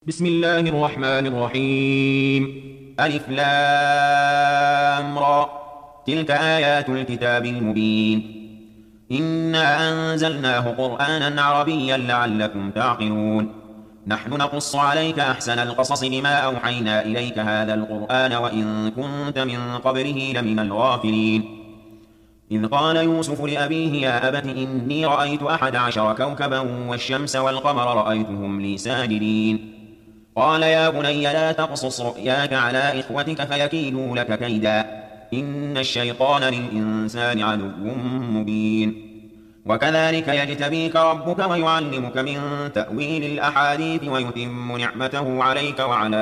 بسم الله الرحمن الرحيم. ألف لام را. تلك آيات الكتاب المبين. إنا أنزلناه قرآنا عربيا لعلكم تعقلون. نحن نقص عليك أحسن القصص بما أوحينا إليك هذا القرآن وإن كنت من قبله لمن الغافلين. إذ قال يوسف لأبيه يا أبت إني رأيت 11 كوكبا والشمس والقمر رأيتهم لي ساجدين. قال يا بني لا تقصص رؤياك على إخوتك فيكيدوا لك كيدا إن الشيطان للإنسان عدو مبين. وكذلك يجتبيك ربك ويعلمك من تأويل الأحاديث ويتم نعمته عليك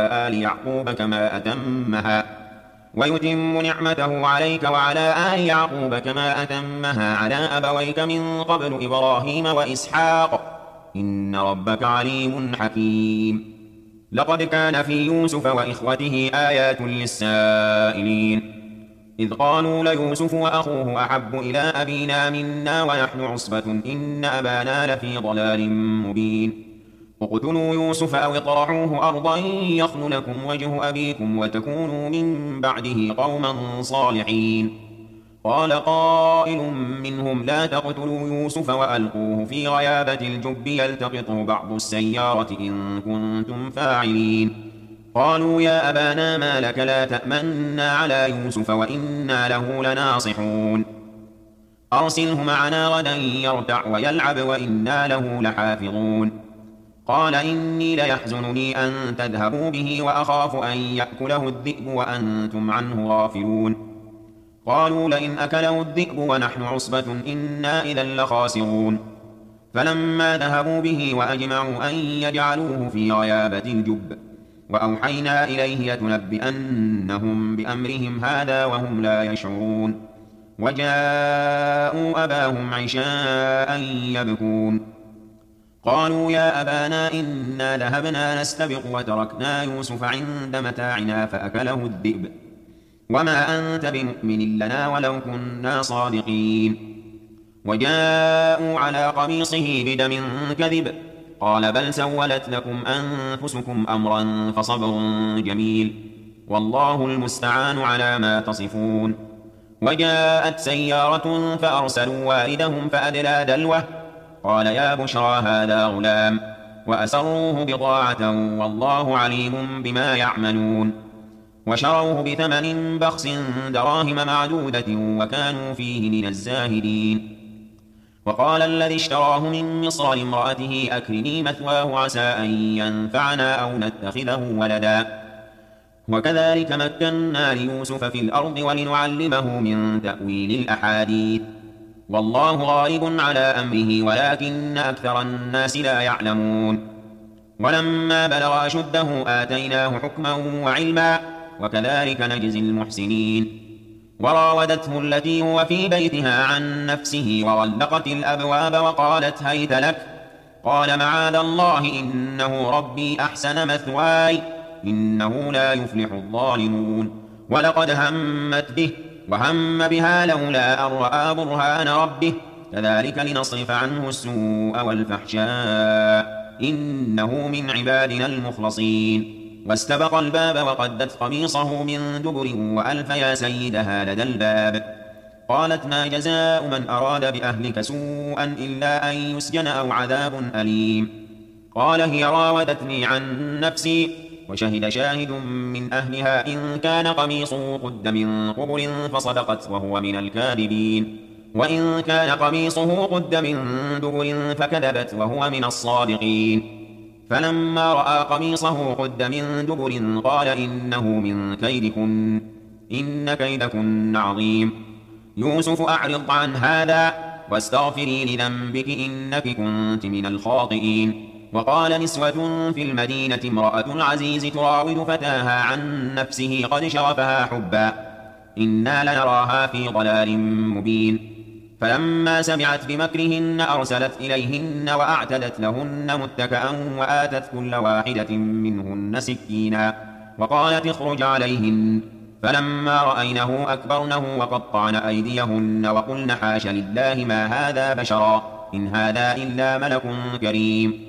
وعلى آل يعقوب كما أتمها على أبويك من قبل إبراهيم وإسحاق إن ربك عليم حكيم. لقد كان في يوسف وإخوته آيات للسائلين إذ قالوا ليوسف وأخوه أحب إلى أبينا منا ونحن عصبة إن أبانا لفي ضلال مبين. اقتلوا يوسف أو اطرحوه أرضا يخل لكم وجه أبيكم وتكونوا من بعده قوما صالحين. قال قائل منهم لا تقتلوا يوسف وألقوه في غيابة الجب يلتقطه بعض السيارة إن كنتم فاعلين. قالوا يا أبانا ما لك لا تأمنا على يوسف وإنا له لناصحون. أرسله معنا غدا يرتع ويلعب وإنا له لحافظون. قال إني ليحزنني أن تذهبوا به وأخاف أن يأكله الذئب وأنتم عنه غافلون. قالوا لئن أكله الذئب ونحن عصبة إنا إذا لخاسرون. فلما ذهبوا به وأجمعوا أن يجعلوه في غيابة الجب وأوحينا إليه لتنبئنهم بأمرهم هذا وهم لا يشعرون. وجاءوا أباهم عشاء يبكون. قالوا يا أبانا إنا ذهبنا نستبق وتركنا يوسف عند متاعنا فأكله الذئب وما أنت بمؤمن لنا ولو كنا صادقين. وجاءوا على قميصه بدم كذب قال بل سولت لكم أنفسكم أمرا فصبر جميل والله المستعان على ما تصفون. وجاءت سيارة فأرسلوا والدهم فأدلى دلوه قال يا بشرى هذا غلام وأسروه بضاعة والله عليم بما يعملون. وشروه بثمن بخس دراهم معدودة وكانوا فيه من الزاهدين. وقال الذي اشتراه من مصر لامرأته أكرمي مثواه عسى أن ينفعنا أو نتخذه ولدا. وكذلك مكنا ليوسف في الأرض ولنعلمه من تأويل الأحاديث والله غالب على أمره ولكن أكثر الناس لا يعلمون. ولما بلغ أشده آتيناه حكما وعلما وكذلك نجزي المحسنين. وراودته التي هو في بيتها عن نفسه وغلقت الأبواب وقالت هيت لك قال معاذ الله إنه ربي أحسن مثواي إنه لا يفلح الظالمون. ولقد همت به وهم بها لولا أن رأى برهان ربه كذلك لنصرف عنه السوء والفحشاء إنه من عبادنا المخلصين. واستبق الباب وقدت قميصه من دبر وألف يا سيدها لدى الباب. قالت ما جزاء من أراد بأهلك سوءا إلا أن يسجن أو عذاب أليم. قال هي راودتني عن نفسي وشهد شاهد من أهلها إن كان قميصه قد من قبل فصدقت وهو من الكاذبين وإن كان قميصه قد من دبر فكذبت وهو من الصادقين. فلما رأى قميصه قد من دبر قال إنه من كيدكن إن كيدكن عظيم. يوسف أعرض عن هذا واستغفري لذنبك إنك كنت من الخاطئين. وقال نسوة في المدينة امرأة العزيز تراود فتاها عن نفسه قد شغفها حبا إنا لنراها في ضلال مبين. فلما سمعت بمكرهن أرسلت إليهن وأعتدت لهن متكأ وآتت كل واحدة منهن سكينا وقالت اخرج عليهن. فلما رأينه أكبرنه وقطعن أيديهن وقلن حاش لله ما هذا بشرا إن هذا إلا ملك كريم.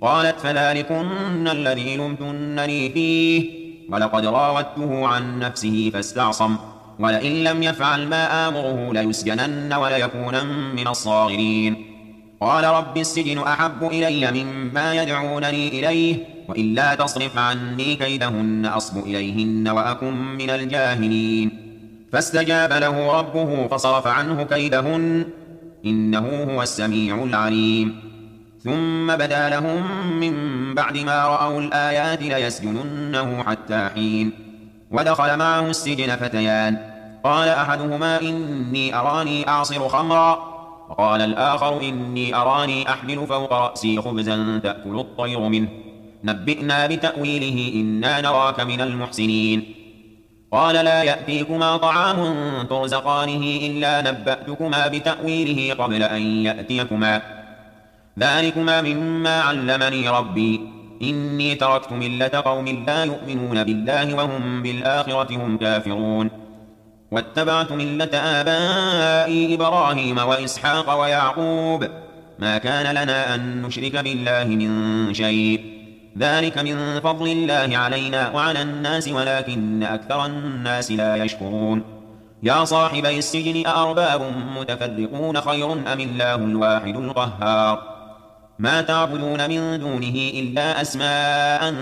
قالت فذلكن الذي لمتنني فيه ولقد راودته عن نفسه فاستعصم ولئن لم يفعل ما آمره ليسجنن وليكونن من الصاغرين. قال رب السجن أحب إلي مما يدعونني إليه وإلا تصرف عني كيدهن أصب إليهن وأكن من الجاهلين. فاستجاب له ربه فصرف عنه كيدهن إنه هو السميع العليم. ثم بدا لهم من بعد ما رأوا الآيات ليسجننه حتى حين. ودخل معه السجن فتيان قال أحدهما إني أراني أعصر خمرا وقال الآخر إني أراني أحمل فوق رأسي خبزا تأكل الطير منه نبئنا بتأويله إنا نراك من المحسنين. قال لا يأتيكما طعام ترزقانه إلا نبأتكما بتأويله قبل أن يأتيكما ذلكما مما علمني ربي إني تركت ملة قوم لا يؤمنون بالله وهم بالآخرة هم كافرون واتبعت ملة آبائي إبراهيم وإسحاق ويعقوب ما كان لنا أن نشرك بالله من شيء ذلك من فضل الله علينا وعلى الناس ولكن أكثر الناس لا يشكرون. يا صاحبي السجن أأرباب متفرقون خير أم الله الواحد القهار ما تعبدون من دونه إلا أسماء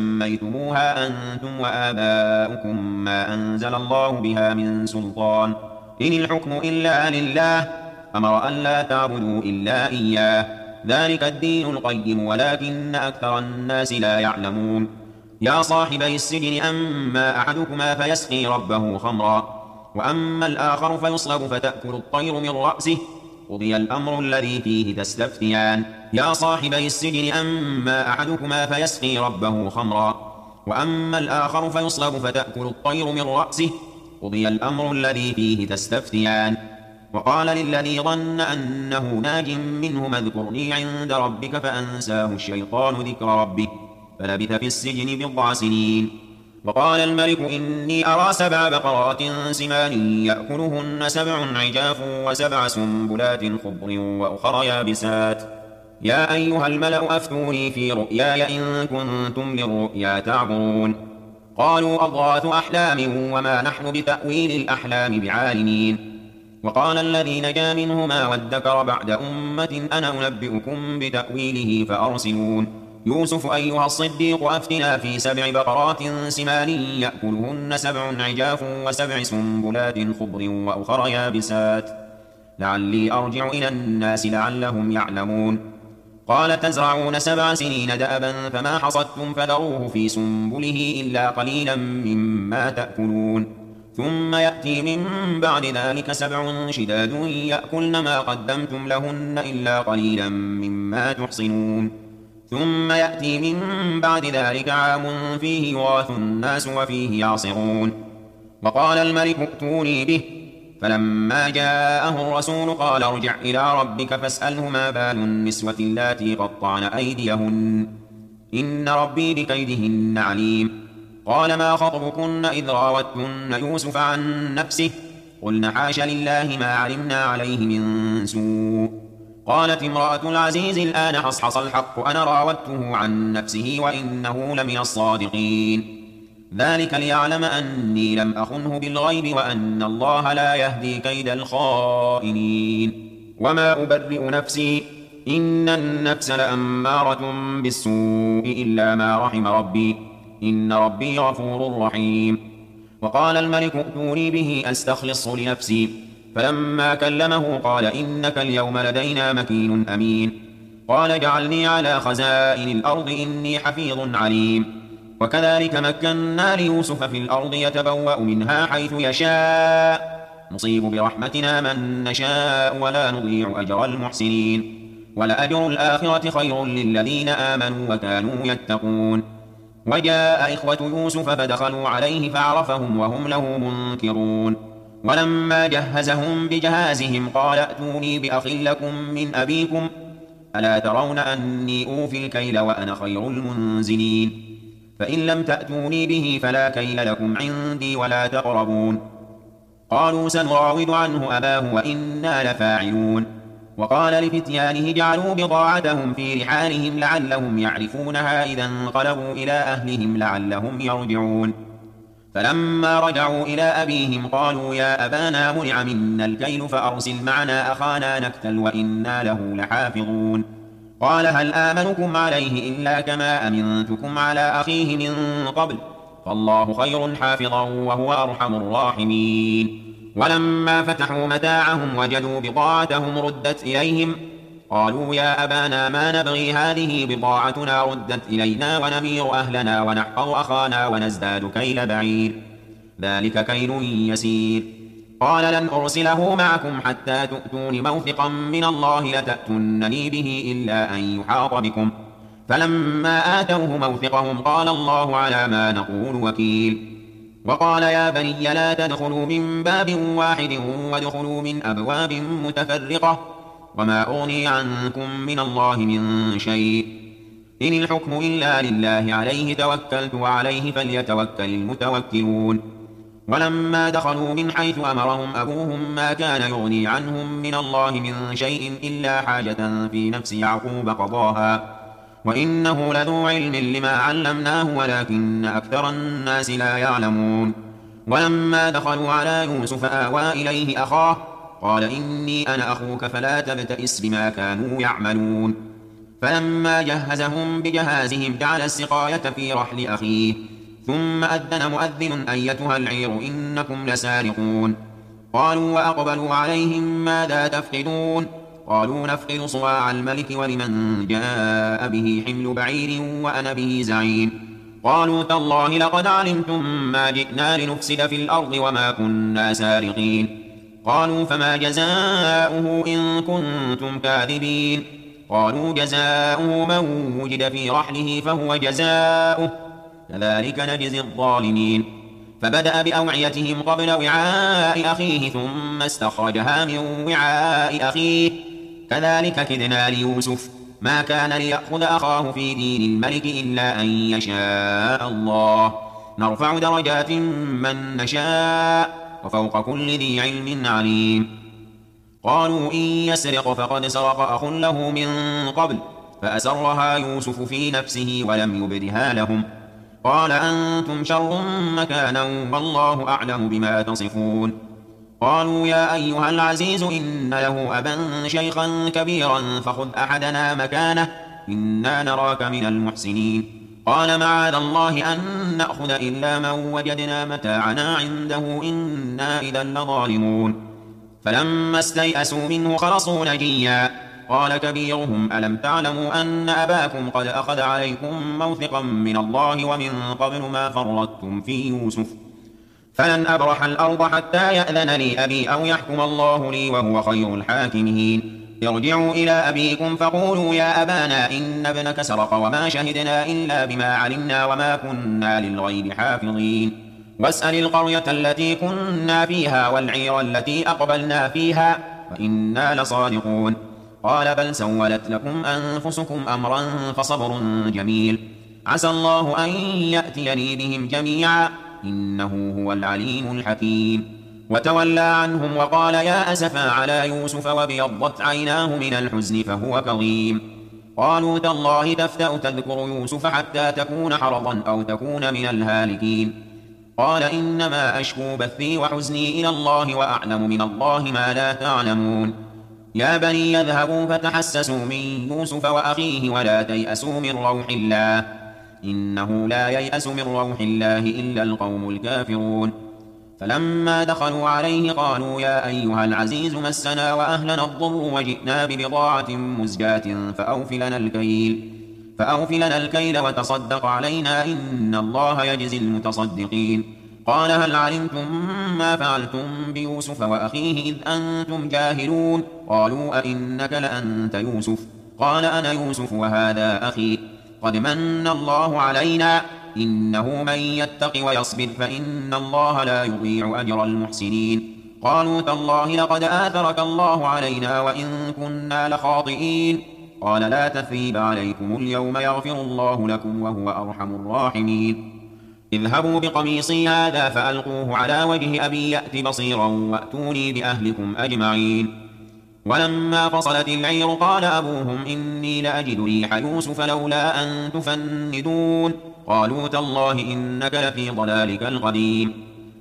سميتموها أنتم وآباؤكم ما أنزل الله بها من سلطان إن الحكم إلا لله أمر أن لا تعبدوا إلا إياه ذلك الدين القيم ولكن أكثر الناس لا يعلمون. يا صاحبي السجن أما أحدكما فيسقي ربه خمرا وأما الآخر فيصلب فتأكل الطير من رأسه قضي الأمر الذي فيه تستفتيان. يا صاحبي السجن أما أحدكما فيسقي ربه خمرا وأما الآخر فيصلب فتأكل الطير من رأسه قضي الأمر الذي فيه تستفتيان. وقال للذي ظن أنه ناج منهما اذكرني عند ربك فأنساه الشيطان ذكر ربه فلبث في السجن بضع سنين. وقال الملك إني أرى 7 بقرات سمان يأكلهن 7 عجاف و7 سنبلات خضر وأخر يابسات يا أيها الملأ أفتوني في رؤياي إن كنتم للرؤيا تعبرون. قالوا أضغاث أحلام وما نحن بتأويل الأحلام بعالمين. وقال الذي نجا منهما وادكر بعد أمة أنا أنبئكم بتأويله فأرسلون. يوسف أيها الصديق أفتنا في 7 بقرات سمان يأكلهن 7 عجاف و7 سنبلات خضر وأخر يابسات لعلي أرجع إلى الناس لعلهم يعلمون. قال تزرعون 7 سنين دأبا فما حصدتم فذروه في سنبله إلا قليلا مما تأكلون ثم يأتي من بعد ذلك 7 شداد يأكلن ما قدمتم لهن إلا قليلا مما تحصنون ثم يأتي من بعد ذلك عام فيه يغاث الناس وفيه يعصرون. وقال الملك ائتوني به فلما جاءه الرسول قال ارجع إلى ربك فاسأله ما بال النسوة اللاتي قطعن أيديهن إن ربي بكيدهن عليم. قال ما خطبكن إذ راوتن يوسف عن نفسه قلن حاش لله ما علمنا عليه من سوء. قالت امرأة العزيز الآن حصحص الحق أنا راودته عن نفسه وإنه لمن الصادقين ذلك ليعلم أني لم أخنه بالغيب وأن الله لا يهدي كيد الخائنين. وما أبرئ نفسي إن النفس لأمارة بالسوء إلا ما رحم ربي إن ربي غفور رحيم. وقال الملك ائتوني به أستخلصه لنفسي فلما كلمه قال إنك اليوم لدينا مكين أمين. قال اجعلني على خزائن الأرض إني حفيظ عليم. وكذلك مكنا ليوسف في الأرض يتبوأ منها حيث يشاء نصيب برحمتنا من نشاء ولا نضيع أجر المحسنين ولأجر الآخرة خير للذين آمنوا وكانوا يتقون. وجاء إخوة يوسف فدخلوا عليه فعرفهم وهم له منكرون. ولما جهزهم بجهازهم قال ائتوني بأخ لكم من أبيكم ألا ترون أني أوفي الكيل وأنا خير المنزلين فإن لم تأتوني به فلا كيل لكم عندي ولا تقربون. قالوا سنراود عنه أباه وإنا لفاعلون. وقال لفتيانه جعلوا بضاعتهم في رحالهم لعلهم يعرفونها إذا انقلبوا إلى أهلهم لعلهم يرجعون. فلما رجعوا إلى أبيهم قالوا يا أبانا منع منا الكيل فأرسل معنا أخانا نكتل وإنا له لحافظون. قال هل آمنكم عليه إلا كما أمنتكم على أخيه من قبل فالله خير حافظا وهو أرحم الراحمين. ولما فتحوا متاعهم وجدوا بضاعتهم ردت إليهم قالوا يا أبانا ما نبغي هذه بضاعتنا ردت إلينا ونمير أهلنا ونحفظ أخانا ونزداد كيل بعير ذلك كيل يسير. قال لن أرسله معكم حتى تؤتون موثقا من الله لتأتونني به إلا أن يحاط بكم. فلما آتوه موثقهم قال الله على ما نقول وكيل. وقال يا بني لا تدخلوا من باب واحد وادخلوا من أبواب متفرقة وما أغني عنكم من الله من شيء إن الحكم إلا لله عليه توكلت وعليه فليتوكل المتوكلون. ولما دخلوا من حيث أمرهم أبوهم ما كان يغني عنهم من الله من شيء إلا حاجة في نفس يعقوب قضاها وإنه لذو علم لما علمناه ولكن أكثر الناس لا يعلمون. ولما دخلوا على يوسف آوى إليه أخاه قال إني أنا أخوك فلا تبتئس بما كانوا يعملون. فلما جهزهم بجهازهم جعل السقاية في رحل أخيه ثم أذن مؤذن أيتها العير إنكم لسارقون. قالوا وأقبلوا عليهم ماذا تفقدون قالوا نفقد صواع الملك ولمن جاء به حمل بعير وأنا به زعيم. قالوا تالله لقد علمتم ما جئنا لنفسد في الأرض وما كنا سارقين. قالوا فما جزاؤه إن كنتم كاذبين. قالوا جزاؤه من وجد في رحله فهو جزاؤه كذلك نجزي الظالمين. فبدأ بأوعيتهم قبل وعاء أخيه ثم استخرجها من وعاء أخيه كذلك كدنا ليوسف ما كان ليأخذ أخاه في دين الملك إلا أن يشاء الله نرفع درجات من نشاء وفوق كل ذي علم عليم. قالوا إن يسرق فقد سرق أخ له من قبل فأسرها يوسف في نفسه ولم يبدها لهم قال أنتم شر مكانا والله أعلم بما تصفون. قالوا يا أيها العزيز إن له أبا شيخا كبيرا فخذ أحدنا مكانه إنا نراك من المحسنين. قال معاذ الله أن نأخذ إلا من وجدنا متاعنا عنده إنا إذا لظالمون. فلما استيئسوا منه خلصوا نجيا قال كبيرهم ألم تعلموا أن أباكم قد أخذ عليكم موثقا من الله ومن قبل ما فرطتم في يوسف فلن أبرح الأرض حتى يأذن لي أبي أو يحكم الله لي وهو خير الحاكمين. ارجعوا إلى أبيكم فقولوا يا أبانا إن ابنك سرق وما شهدنا إلا بما علمنا وما كنا للغيب حافظين. واسأل القرية التي كنا فيها والعير التي أقبلنا فيها وإنا لصادقون. قال بل سولت لكم أنفسكم أمرا فصبر جميل عسى الله أن يأتيني بهم جميعا إنه هو العليم الحكيم. وتولى عنهم وقال يا أسفا على يوسف وابيضت عيناه من الحزن فهو كظيم. قالوا تالله تفتأ تذكر يوسف حتى تكون حرضا أو تكون من الهالكين. قال إنما أشكو بثي وحزني إلى الله وأعلم من الله ما لا تعلمون. يا بني اذهبوا فتحسسوا من يوسف وأخيه ولا تيأسوا من روح الله إنه لا ييأس من روح الله إلا القوم الكافرون. فلما دخلوا عليه قالوا يا أيها العزيز مسنا وأهلنا الضر وجئنا ببضاعة مزجاة فأوف لنا الكيل وتصدق علينا إن الله يجزي المتصدقين. قال هل علمتم ما فعلتم بيوسف وأخيه إذ أنتم جاهلون. قالوا أئنك لأنت يوسف قال أنا يوسف وهذا أخي قد من الله علينا إنه من يتق ويصبر فإن الله لا يضيع أجر المحسنين. قالوا تالله لقد آثرك الله علينا وإن كنا لخاطئين. قال لا تثريب عليكم اليوم يغفر الله لكم وهو أرحم الراحمين. اذهبوا بقميصي هذا فألقوه على وجه أبي يأت بصيرا وأتوني بأهلكم أجمعين. ولما فصلت العير قال أبوهم إني لأجد ريح يوسف لولا أن تفندون قالوا تالله إنك لفي ضلالك القديم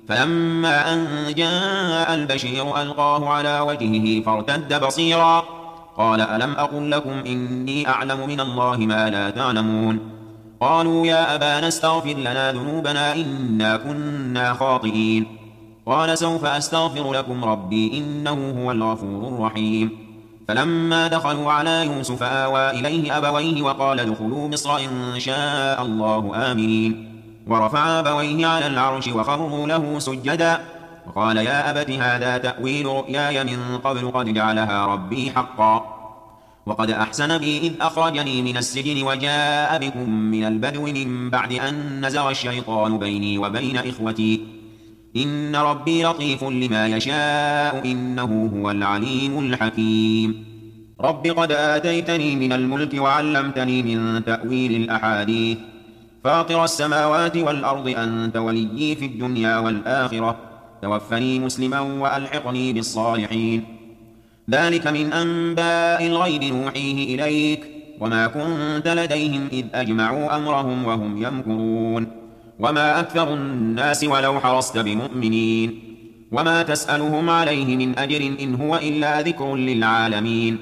فلما أن جاء البشير ألقاه على وجهه فارتد بصيرا قال ألم أقل لكم إني أعلم من الله ما لا تعلمون قالوا يا أبانا استغفر لنا ذنوبنا إنا كنا خاطئين قال سوف أستغفر لكم ربي إنه هو الغفور الرحيم فلما دخلوا على يوسف آوى إليه أبويه وقال ادخلوا مصر إن شاء الله آمنين ورفع أبويه على العرش وخروا له سجدا وقال يا أبت هذا تأويل رؤياي من قبل قد جعلها ربي حقا وقد أحسن بي إذ أخرجني من السجن وجاء بكم من البدو من بعد أن نزغ الشيطان بيني وبين إخوتي إن ربي لطيف لما يشاء إنه هو العليم الحكيم رب قد آتيتني من الملك وعلمتني من تأويل الأحاديث فاطر السماوات والأرض أنت وليي في الدنيا والآخرة توفني مسلما وألحقني بالصالحين ذلك من أنباء الغيب نوحيه إليك وما كنت لديهم إذ أجمعوا أمرهم وهم يمكرون وما أكثر الناس ولو حرصت بمؤمنين وما تسألهم عليه من أجر إن هو إلا ذكر للعالمين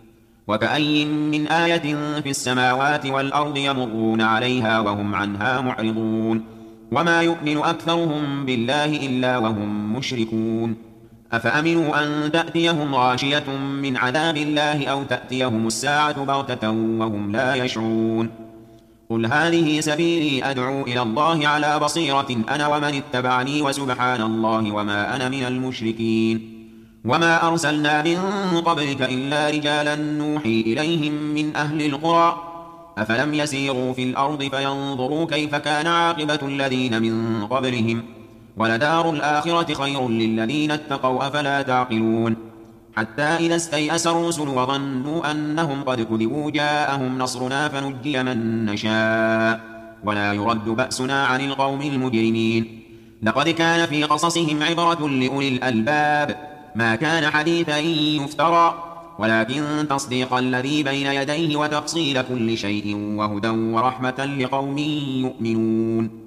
وكأي من آية في السماوات والأرض يمرون عليها وهم عنها معرضون وما يؤمن أكثرهم بالله إلا وهم مشركون أفأمنوا أن تأتيهم غاشية من عذاب الله أو تأتيهم الساعة بغتة وهم لا يشعرون قل هذه سبيلي أدعو إلى الله على بصيرة أنا ومن اتبعني وسبحان الله وما أنا من المشركين وما أرسلنا من قبلك إلا رجالا نوحي إليهم من أهل القرى أفلم يسيروا في الأرض فينظروا كيف كان عاقبة الذين من قبلهم ولدار الآخرة خير للذين اتقوا أفلا تعقلون حتى إذا استيأس الرسل وظنوا أنهم قد كذبوا جاءهم نصرنا فنجي من نشاء ولا يرد بأسنا عن القوم المجرمين لقد كان في قصصهم عبرة لأولي الألباب ما كان حديثا يفترى ولكن تصديق الذي بين يديه وتفصيل كل شيء وهدى ورحمة لقوم يؤمنون